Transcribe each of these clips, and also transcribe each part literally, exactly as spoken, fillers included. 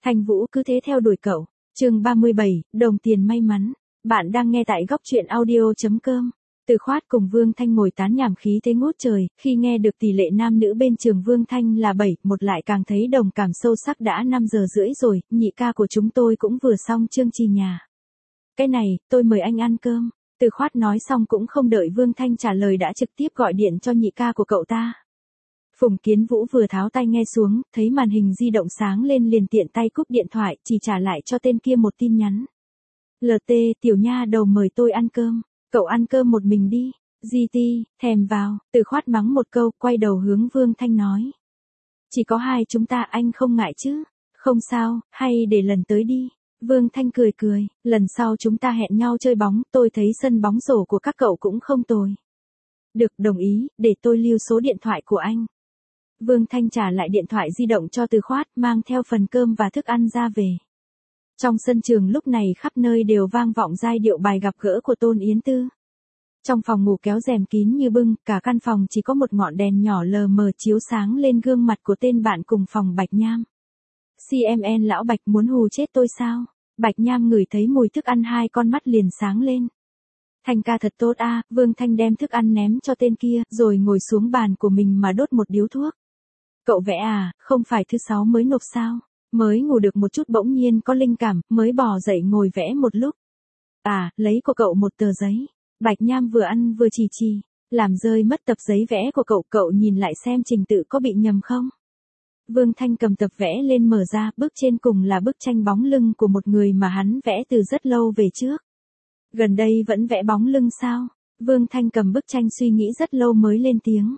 Thanh Vũ cứ thế theo đuổi cậu. Chương ba mươi bảy, đồng tiền may mắn. Bạn đang nghe tại góc truyện audio chấm com. Từ Khoát cùng Vương Thanh ngồi tán nhảm khí thế ngút trời, khi nghe được tỷ lệ nam nữ bên trường Vương Thanh là bảy, một lại càng thấy đồng cảm sâu sắc. Đã năm giờ rưỡi rồi, nhị ca của chúng tôi cũng vừa xong chương trình nhà. Cái này, tôi mời anh ăn cơm. Từ Khoát nói xong cũng không đợi Vương Thanh trả lời đã trực tiếp gọi điện cho nhị ca của cậu ta. Phùng Kiến Vũ vừa tháo tai nghe xuống, thấy màn hình di động sáng lên liền tiện tay cúp điện thoại, chỉ trả lại cho tên kia một tin nhắn. lờ tê, tiểu nha đầu mời tôi ăn cơm, cậu ăn cơm một mình đi, giê tê, thèm vào. Từ Khoát mắng một câu, quay đầu hướng Vương Thanh nói. Chỉ có hai chúng ta, anh không ngại chứ? Không sao, hay để lần tới đi. Vương Thanh cười cười, lần sau chúng ta hẹn nhau chơi bóng, tôi thấy sân bóng rổ của các cậu cũng không tồi. Được, đồng ý, để tôi lưu số điện thoại của anh. Vương Thanh trả lại điện thoại di động cho Từ Khoát, mang theo phần cơm và thức ăn ra về. Trong sân trường lúc này khắp nơi đều vang vọng giai điệu bài gặp gỡ của Tôn Yến Tư. Trong phòng ngủ kéo rèm kín như bưng, cả căn phòng chỉ có một ngọn đèn nhỏ lờ mờ chiếu sáng lên gương mặt của tên bạn cùng phòng Bạch Nham. xê em en lão Bạch muốn hù chết tôi sao? Bạch Nham ngửi thấy mùi thức ăn hai con mắt liền sáng lên. Thanh ca thật tốt a. Vương Thanh đem thức ăn ném cho tên kia, rồi ngồi xuống bàn của mình mà đốt một điếu thuốc. Cậu vẽ à, không phải thứ sáu mới nộp sao? Mới ngủ được một chút bỗng nhiên có linh cảm, mới bò dậy ngồi vẽ một lúc. À, lấy của cậu một tờ giấy. Bạch Nham vừa ăn vừa chỉ chỉ, làm rơi mất tập giấy vẽ của cậu, cậu nhìn lại xem trình tự có bị nhầm không? Vương Thanh cầm tập vẽ lên mở ra, bức trên cùng là bức tranh bóng lưng của một người mà hắn vẽ từ rất lâu về trước. Gần đây vẫn vẽ bóng lưng sao? Vương Thanh cầm bức tranh suy nghĩ rất lâu mới lên tiếng.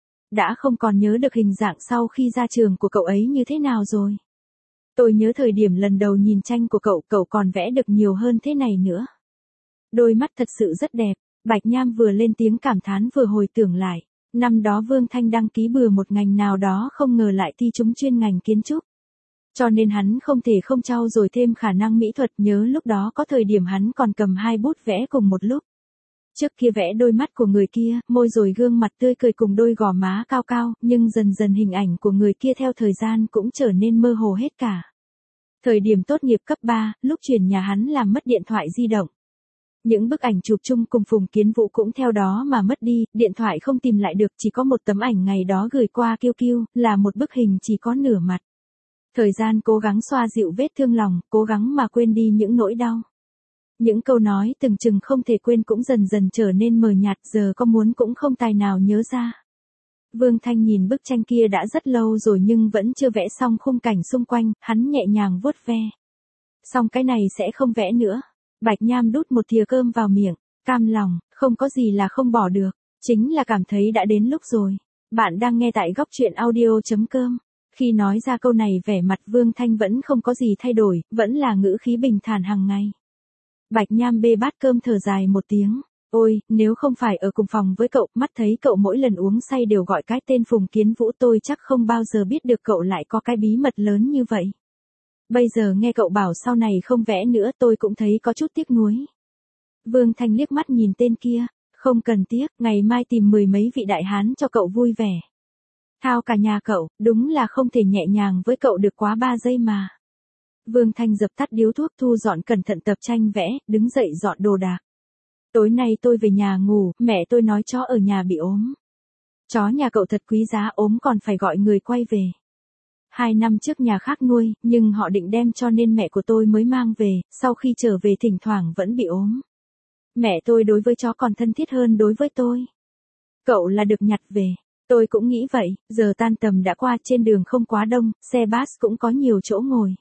Đã không còn nhớ được hình dạng sau khi ra trường của cậu ấy như thế nào rồi. Tôi nhớ thời điểm lần đầu nhìn tranh của cậu, cậu còn vẽ được nhiều hơn thế này nữa. Đôi mắt thật sự rất đẹp. Bạch Nham vừa lên tiếng cảm thán vừa hồi tưởng lại. Năm đó Vương Thanh đăng ký bừa một ngành nào đó không ngờ lại thi trúng chuyên ngành kiến trúc. Cho nên hắn không thể không trau dồi thêm khả năng mỹ thuật, nhớ lúc đó có thời điểm hắn còn cầm hai bút vẽ cùng một lúc. Trước kia vẽ đôi mắt của người kia, môi rồi gương mặt tươi cười cùng đôi gò má cao cao, nhưng dần dần hình ảnh của người kia theo thời gian cũng trở nên mơ hồ hết cả. Thời điểm tốt nghiệp cấp ba, lúc chuyển nhà hắn làm mất điện thoại di động. Những bức ảnh chụp chung cùng Phùng Kiến Vũ cũng theo đó mà mất đi, điện thoại không tìm lại được, chỉ có một tấm ảnh ngày đó gửi qua Q Q, là một bức hình chỉ có nửa mặt. Thời gian cố gắng xoa dịu vết thương lòng, cố gắng mà quên đi những nỗi đau. Những câu nói từng chừng không thể quên cũng dần dần trở nên mờ nhạt, giờ có muốn cũng không tài nào nhớ ra. Vương Thanh nhìn bức tranh kia đã rất lâu rồi nhưng vẫn chưa vẽ xong khung cảnh xung quanh, hắn nhẹ nhàng vuốt ve. Xong cái này sẽ không vẽ nữa. Bạch Nham đút một thìa cơm vào miệng, cam lòng, không có gì là không bỏ được, chính là cảm thấy đã đến lúc rồi. Bạn đang nghe tại góc truyện audio chấm com. Khi nói ra câu này vẻ mặt Vương Thanh vẫn không có gì thay đổi, vẫn là ngữ khí bình thản hàng ngày. Bạch Nham bê bát cơm thở dài một tiếng. Ôi, nếu không phải ở cùng phòng với cậu, mắt thấy cậu mỗi lần uống say đều gọi cái tên Phùng Kiến Vũ, tôi chắc không bao giờ biết được cậu lại có cái bí mật lớn như vậy. Bây giờ nghe cậu bảo sau này không vẽ nữa tôi cũng thấy có chút tiếc nuối. Vương Thanh liếc mắt nhìn tên kia. Không cần tiếc, ngày mai tìm mười mấy vị đại hán cho cậu vui vẻ. Thao cả nhà cậu, đúng là không thể nhẹ nhàng với cậu được quá ba giây mà. Vương Thanh dập tắt điếu thuốc, thu dọn cẩn thận tập tranh vẽ, đứng dậy dọn đồ đạc. Tối nay tôi về nhà ngủ, mẹ tôi nói chó ở nhà bị ốm. Chó nhà cậu thật quý giá, ốm còn phải gọi người quay về. Hai năm trước nhà khác nuôi, nhưng họ định đem cho nên mẹ của tôi mới mang về, sau khi trở về thỉnh thoảng vẫn bị ốm. Mẹ tôi đối với chó còn thân thiết hơn đối với tôi. Cậu là được nhặt về. Tôi cũng nghĩ vậy, giờ tan tầm đã qua, trên đường không quá đông, xe bus cũng có nhiều chỗ ngồi.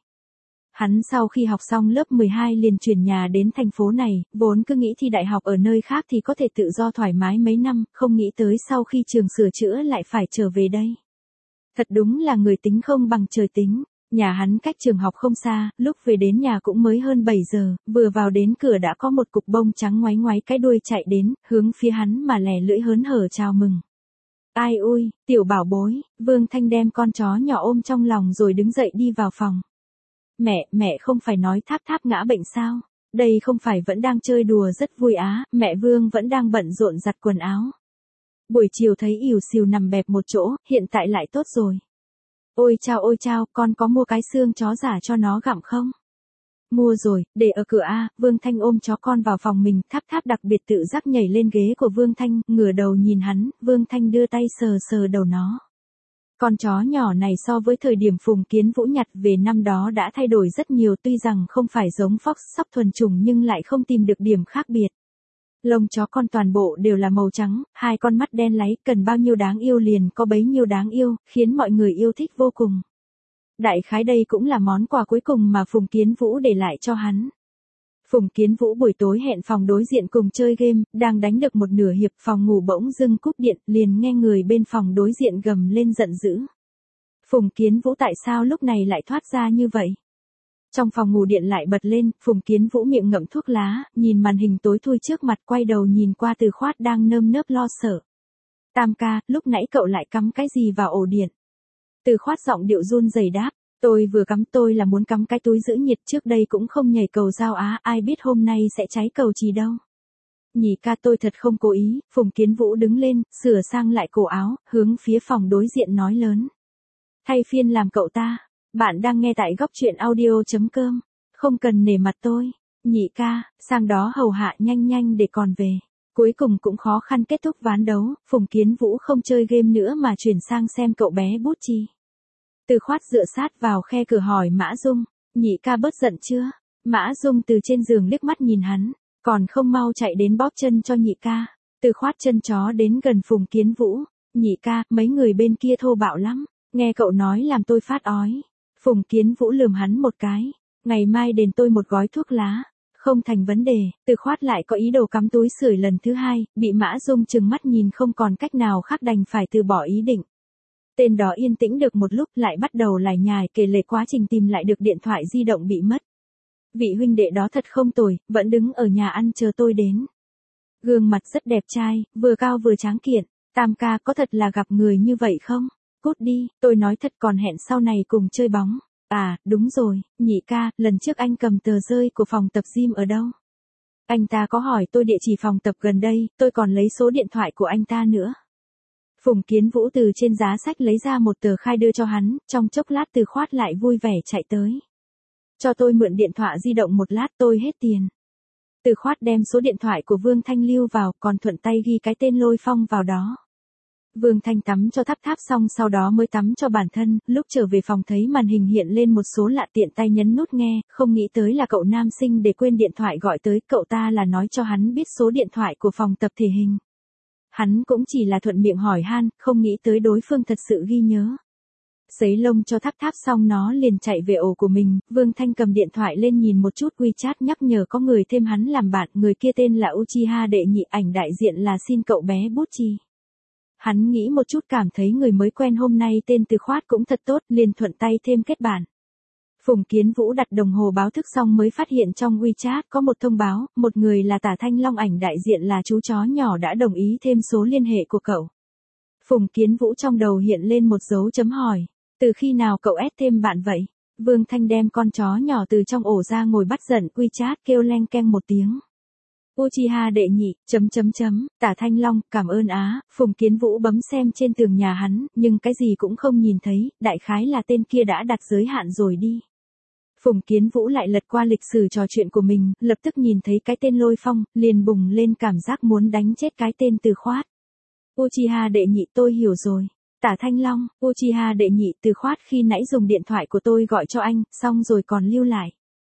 Hắn sau khi học xong lớp mười hai liền chuyển nhà đến thành phố này, vốn cứ nghĩ thi đại học ở nơi khác thì có thể tự do thoải mái mấy năm, không nghĩ tới sau khi trường sửa chữa lại phải trở về đây. Thật đúng là người tính không bằng trời tính. Nhà hắn cách trường học không xa, lúc về đến nhà cũng mới hơn bảy giờ, vừa vào đến cửa đã có một cục bông trắng ngoáy ngoáy cái đuôi chạy đến, hướng phía hắn mà lè lưỡi hớn hở chào mừng. Ai ui, tiểu bảo bối. Vương Thanh đem con chó nhỏ ôm trong lòng rồi đứng dậy đi vào phòng. Mẹ, mẹ không phải nói Tháp Tháp ngã bệnh sao? Đây không phải vẫn đang chơi đùa rất vui á, mẹ Vương vẫn đang bận rộn giặt quần áo. Buổi chiều thấy ỉu xìu nằm bẹp một chỗ, hiện tại lại tốt rồi. Ôi chao ôi chao, con có mua cái xương chó giả cho nó gặm không? Mua rồi, để ở cửa a. Vương Thanh ôm chó con vào phòng mình, Tháp Tháp đặc biệt tự giác nhảy lên ghế của Vương Thanh, ngửa đầu nhìn hắn, Vương Thanh đưa tay sờ sờ đầu nó. Con chó nhỏ này so với thời điểm Phùng Kiến Vũ nhặt về năm đó đã thay đổi rất nhiều, tuy rằng không phải giống Fox sóc thuần chủng nhưng lại không tìm được điểm khác biệt. Lông chó con toàn bộ đều là màu trắng, hai con mắt đen láy, cần bao nhiêu đáng yêu liền có bấy nhiêu đáng yêu, khiến mọi người yêu thích vô cùng. Đại khái đây cũng là món quà cuối cùng mà Phùng Kiến Vũ để lại cho hắn. Phùng Kiến Vũ buổi tối hẹn phòng đối diện cùng chơi game, đang đánh được một nửa hiệp phòng ngủ bỗng dưng cúp điện, liền nghe người bên phòng đối diện gầm lên giận dữ. Phùng Kiến Vũ tại sao lúc này lại thoát ra như vậy? Trong phòng ngủ điện lại bật lên, Phùng Kiến Vũ miệng ngậm thuốc lá, nhìn màn hình tối thui trước mặt, quay đầu nhìn qua Từ Khoát đang nơm nớp lo sợ. Tam ca, lúc nãy cậu lại cắm cái gì vào ổ điện? Từ Khoát giọng điệu run rẩy đáp, tôi vừa cắm, tôi là muốn cắm cái túi giữ nhiệt, trước đây cũng không nhảy cầu dao á, ai biết hôm nay sẽ cháy cầu chì đâu. Nhị ca, tôi thật không cố ý. Phùng Kiến Vũ đứng lên, sửa sang lại cổ áo, hướng phía phòng đối diện nói lớn. Thay phiên làm cậu ta. Bạn đang nghe tại góc truyện audio.com. Không cần nể mặt tôi. Nhị ca, sang đó hầu hạ nhanh nhanh để còn về. Cuối cùng cũng khó khăn kết thúc ván đấu, Phùng Kiến Vũ không chơi game nữa mà chuyển sang xem cậu bé bút chì. Từ Khoát dựa sát vào khe cửa hỏi Mã Dung, nhị ca bớt giận chưa? Mã Dung từ trên giường liếc mắt nhìn hắn, còn không mau chạy đến bóp chân cho nhị ca. Từ Khoát chân chó đến gần Phùng Kiến Vũ, nhị ca, mấy người bên kia thô bạo lắm, nghe cậu nói làm tôi phát ói. Phùng Kiến Vũ lườm hắn một cái, ngày mai đền tôi một gói thuốc lá. Không thành vấn đề. Từ Khoát lại có ý đồ cắm túi sưởi lần thứ hai, bị Mã Dung trừng mắt nhìn không còn cách nào khác đành phải từ bỏ ý định. Tên đó yên tĩnh được một lúc lại bắt đầu lải nhải kể lể quá trình tìm lại được điện thoại di động bị mất. Vị huynh đệ đó thật không tồi, vẫn đứng ở nhà ăn chờ tôi đến. Gương mặt rất đẹp trai, vừa cao vừa tráng kiện. Tam ca, có thật là gặp người như vậy không? Cút đi, tôi nói thật, còn hẹn sau này cùng chơi bóng. À, đúng rồi, nhị ca, lần trước anh cầm tờ rơi của phòng tập gym ở đâu? Anh ta có hỏi tôi địa chỉ phòng tập gần đây, tôi còn lấy số điện thoại của anh ta nữa. Phùng Kiến Vũ từ trên giá sách lấy ra một tờ khai đưa cho hắn, trong chốc lát Từ Khoát lại vui vẻ chạy tới. Cho tôi mượn điện thoại di động một lát, tôi hết tiền. Từ Khoát đem số điện thoại của Vương Thanh lưu vào, còn thuận tay ghi cái tên Lôi Phong vào đó. Vương Thanh tắm cho Tháp Tháp xong sau đó mới tắm cho bản thân, lúc trở về phòng thấy màn hình hiện lên một số lạ, tiện tay nhấn nút nghe, không nghĩ tới là cậu nam sinh để quên điện thoại gọi tới, cậu ta là nói cho hắn biết số điện thoại của phòng tập thể hình. Hắn cũng chỉ là thuận miệng hỏi han, không nghĩ tới đối phương thật sự ghi nhớ. Sấy lông cho Tháp Tháp xong nó liền chạy về ổ của mình, Vương Thanh cầm điện thoại lên nhìn một chút WeChat nhắc nhở có người thêm hắn làm bạn, người kia tên là Uchiha Đệ Nhị, ảnh đại diện là xin cậu bé bút chì. Hắn nghĩ một chút cảm thấy người mới quen hôm nay tên Từ Khoát cũng thật tốt, liền thuận tay thêm kết bạn. Phùng Kiến Vũ đặt đồng hồ báo thức xong mới phát hiện trong WeChat có một thông báo, một người là Tả Thanh Long, ảnh đại diện là chú chó nhỏ đã đồng ý thêm số liên hệ của cậu. Phùng Kiến Vũ trong đầu hiện lên một dấu chấm hỏi, từ khi nào cậu ép thêm bạn vậy? Vương Thanh đem con chó nhỏ từ trong ổ ra ngồi bắt giận, WeChat kêu leng keng một tiếng. Uchiha Đệ Nhị, chấm chấm chấm, Tả Thanh Long, cảm ơn á. Phùng Kiến Vũ bấm xem trên tường nhà hắn, nhưng cái gì cũng không nhìn thấy, đại khái là tên kia đã đặt giới hạn rồi đi. Phùng Kiến Vũ lại lật qua lịch sử trò chuyện của mình, lập tức nhìn thấy cái tên Lôi Phong, liền bùng lên cảm giác muốn đánh chết cái tên Từ Khoát. Uchiha Đệ Nhị, tôi hiểu rồi. Tả Thanh Long, Uchiha Đệ Nhị, Từ Khoát khi nãy dùng điện thoại của tôi gọi cho anh, xong rồi còn lưu lại.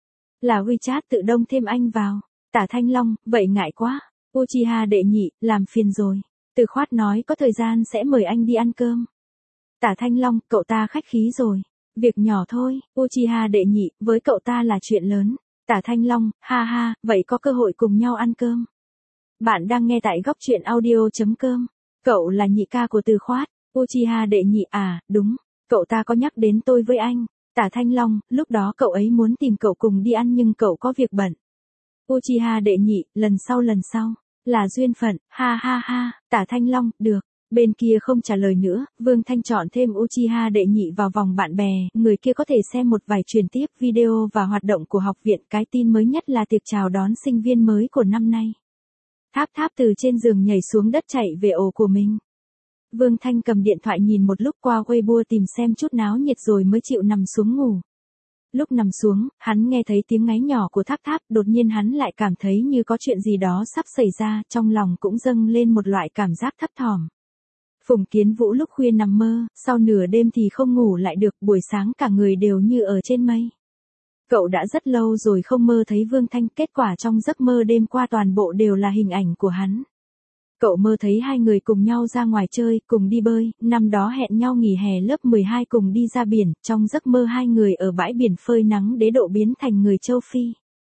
Là WeChat tự động thêm anh vào. Tả Thanh Long, vậy ngại quá. Uchiha Đệ Nhị, làm phiền rồi. Từ Khoát nói có thời gian sẽ mời anh đi ăn cơm. Tả Thanh Long, cậu ta khách khí rồi. Việc nhỏ thôi. Uchiha Đệ Nhị, với cậu ta là chuyện lớn. Tả Thanh Long, ha ha, vậy có cơ hội cùng nhau ăn cơm. Bạn đang nghe tại góc truyện audio.com. Cậu là nhị ca của Từ Khoát. Uchiha Đệ Nhị, à, đúng. Cậu ta có nhắc đến tôi với anh. Tả Thanh Long, lúc đó cậu ấy muốn tìm cậu cùng đi ăn nhưng cậu có việc bận. Uchiha Đệ Nhị, lần sau lần sau. Là duyên phận, ha ha ha. Tả Thanh Long, được. Bên kia không trả lời nữa, Vương Thanh chọn thêm Uchiha Đệ Nhị vào vòng bạn bè, người kia có thể xem một vài truyền tiếp video và hoạt động của học viện, cái tin mới nhất là tiệc chào đón sinh viên mới của năm nay. Tháp Tháp từ trên giường nhảy xuống đất chạy về ổ của mình. Vương Thanh cầm điện thoại nhìn một lúc qua Weibo tìm xem chút náo nhiệt rồi mới chịu nằm xuống ngủ. Lúc nằm xuống, hắn nghe thấy tiếng ngáy nhỏ của Tháp Tháp, đột nhiên hắn lại cảm thấy như có chuyện gì đó sắp xảy ra, trong lòng cũng dâng lên một loại cảm giác thấp thỏm. Phùng Kiến Vũ lúc khuya nằm mơ, sau nửa đêm thì không ngủ lại được, buổi sáng cả người đều như ở trên mây. Cậu đã rất lâu rồi không mơ thấy Vương Thanh, kết quả trong giấc mơ đêm qua toàn bộ đều là hình ảnh của hắn. Cậu mơ thấy hai người cùng nhau ra ngoài chơi, cùng đi bơi, năm đó hẹn nhau nghỉ hè lớp mười hai cùng đi ra biển, trong giấc mơ hai người ở bãi biển phơi nắng đế độ biến thành người châu Phi.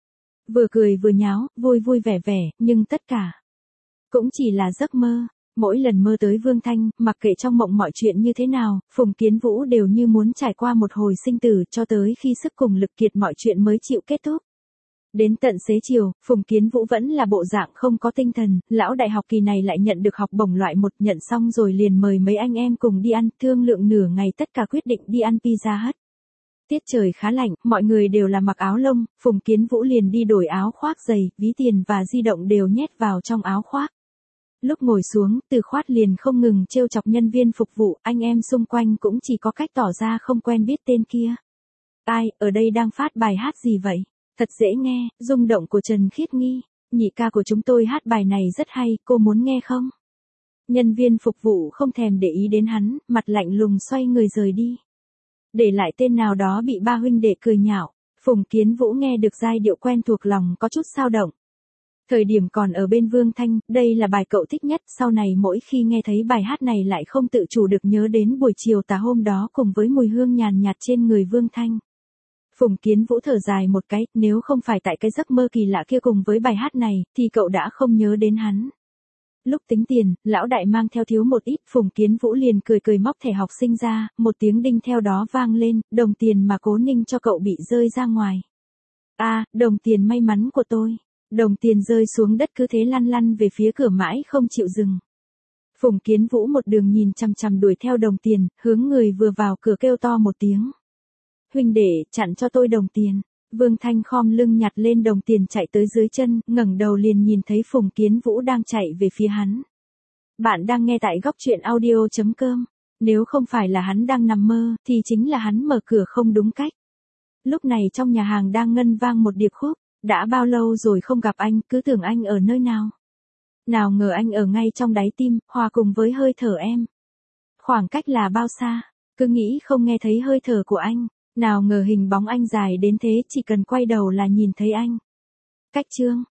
Vừa cười vừa nháo, vui vui vẻ vẻ, nhưng tất cả cũng chỉ là giấc mơ. Mỗi lần mơ tới Vương Thanh, mặc kệ trong mộng mọi chuyện như thế nào, Phùng Kiến Vũ đều như muốn trải qua một hồi sinh tử cho tới khi sức cùng lực kiệt mọi chuyện mới chịu kết thúc. Đến tận xế chiều, Phùng Kiến Vũ vẫn là bộ dạng không có tinh thần, lão đại học kỳ này lại nhận được học bổng loại một, nhận xong rồi liền mời mấy anh em cùng đi ăn, thương lượng nửa ngày tất cả quyết định đi ăn pizza hut. Tiết trời khá lạnh, mọi người đều là mặc áo lông, Phùng Kiến Vũ liền đi đổi áo khoác giày, ví tiền và di động đều nhét vào trong áo khoác. Lúc ngồi xuống, Từ Khoát liền không ngừng trêu chọc nhân viên phục vụ, anh em xung quanh cũng chỉ có cách tỏ ra không quen biết tên kia. Ai, ở đây đang phát bài hát gì vậy? Thật dễ nghe, rung động của Trần Khiết Nghi. Nhị ca của chúng tôi hát bài này rất hay, cô muốn nghe không? Nhân viên phục vụ không thèm để ý đến hắn, mặt lạnh lùng xoay người rời đi. Để lại tên nào đó bị ba huynh đệ cười nhạo. Phùng Kiến Vũ nghe được giai điệu quen thuộc lòng có chút xao động. Thời điểm còn ở bên Vương Thanh, đây là bài cậu thích nhất, sau này mỗi khi nghe thấy bài hát này lại không tự chủ được nhớ đến buổi chiều tà hôm đó cùng với mùi hương nhàn nhạt trên người Vương Thanh. Phùng Kiến Vũ thở dài một cái, nếu không phải tại cái giấc mơ kỳ lạ kia cùng với bài hát này, thì cậu đã không nhớ đến hắn. Lúc tính tiền, lão đại mang theo thiếu một ít, Phùng Kiến Vũ liền cười cười móc thẻ học sinh ra, một tiếng đinh theo đó vang lên, đồng tiền mà Cố Ninh cho cậu bị rơi ra ngoài. A, à, đồng tiền may mắn của tôi. Đồng tiền rơi xuống đất cứ thế lăn lăn về phía cửa mãi không chịu dừng. Phùng Kiến Vũ một đường nhìn chằm chằm đuổi theo đồng tiền, hướng người vừa vào cửa kêu to một tiếng. Huynh đệ, chặn cho tôi đồng tiền. Vương Thanh khom lưng nhặt lên đồng tiền chạy tới dưới chân, ngẩng đầu liền nhìn thấy Phùng Kiến Vũ đang chạy về phía hắn. Bạn đang nghe tại góc truyện audio chấm com. Nếu không phải là hắn đang nằm mơ, thì chính là hắn mở cửa không đúng cách. Lúc này trong nhà hàng đang ngân vang một điệp khúc. Đã bao lâu rồi không gặp anh, cứ tưởng anh ở nơi nào. Nào ngờ anh ở ngay trong đáy tim, hòa cùng với hơi thở em. Khoảng cách là bao xa, cứ nghĩ không nghe thấy hơi thở của anh. Nào ngờ hình bóng anh dài đến thế, chỉ cần quay đầu là nhìn thấy anh. Cách chương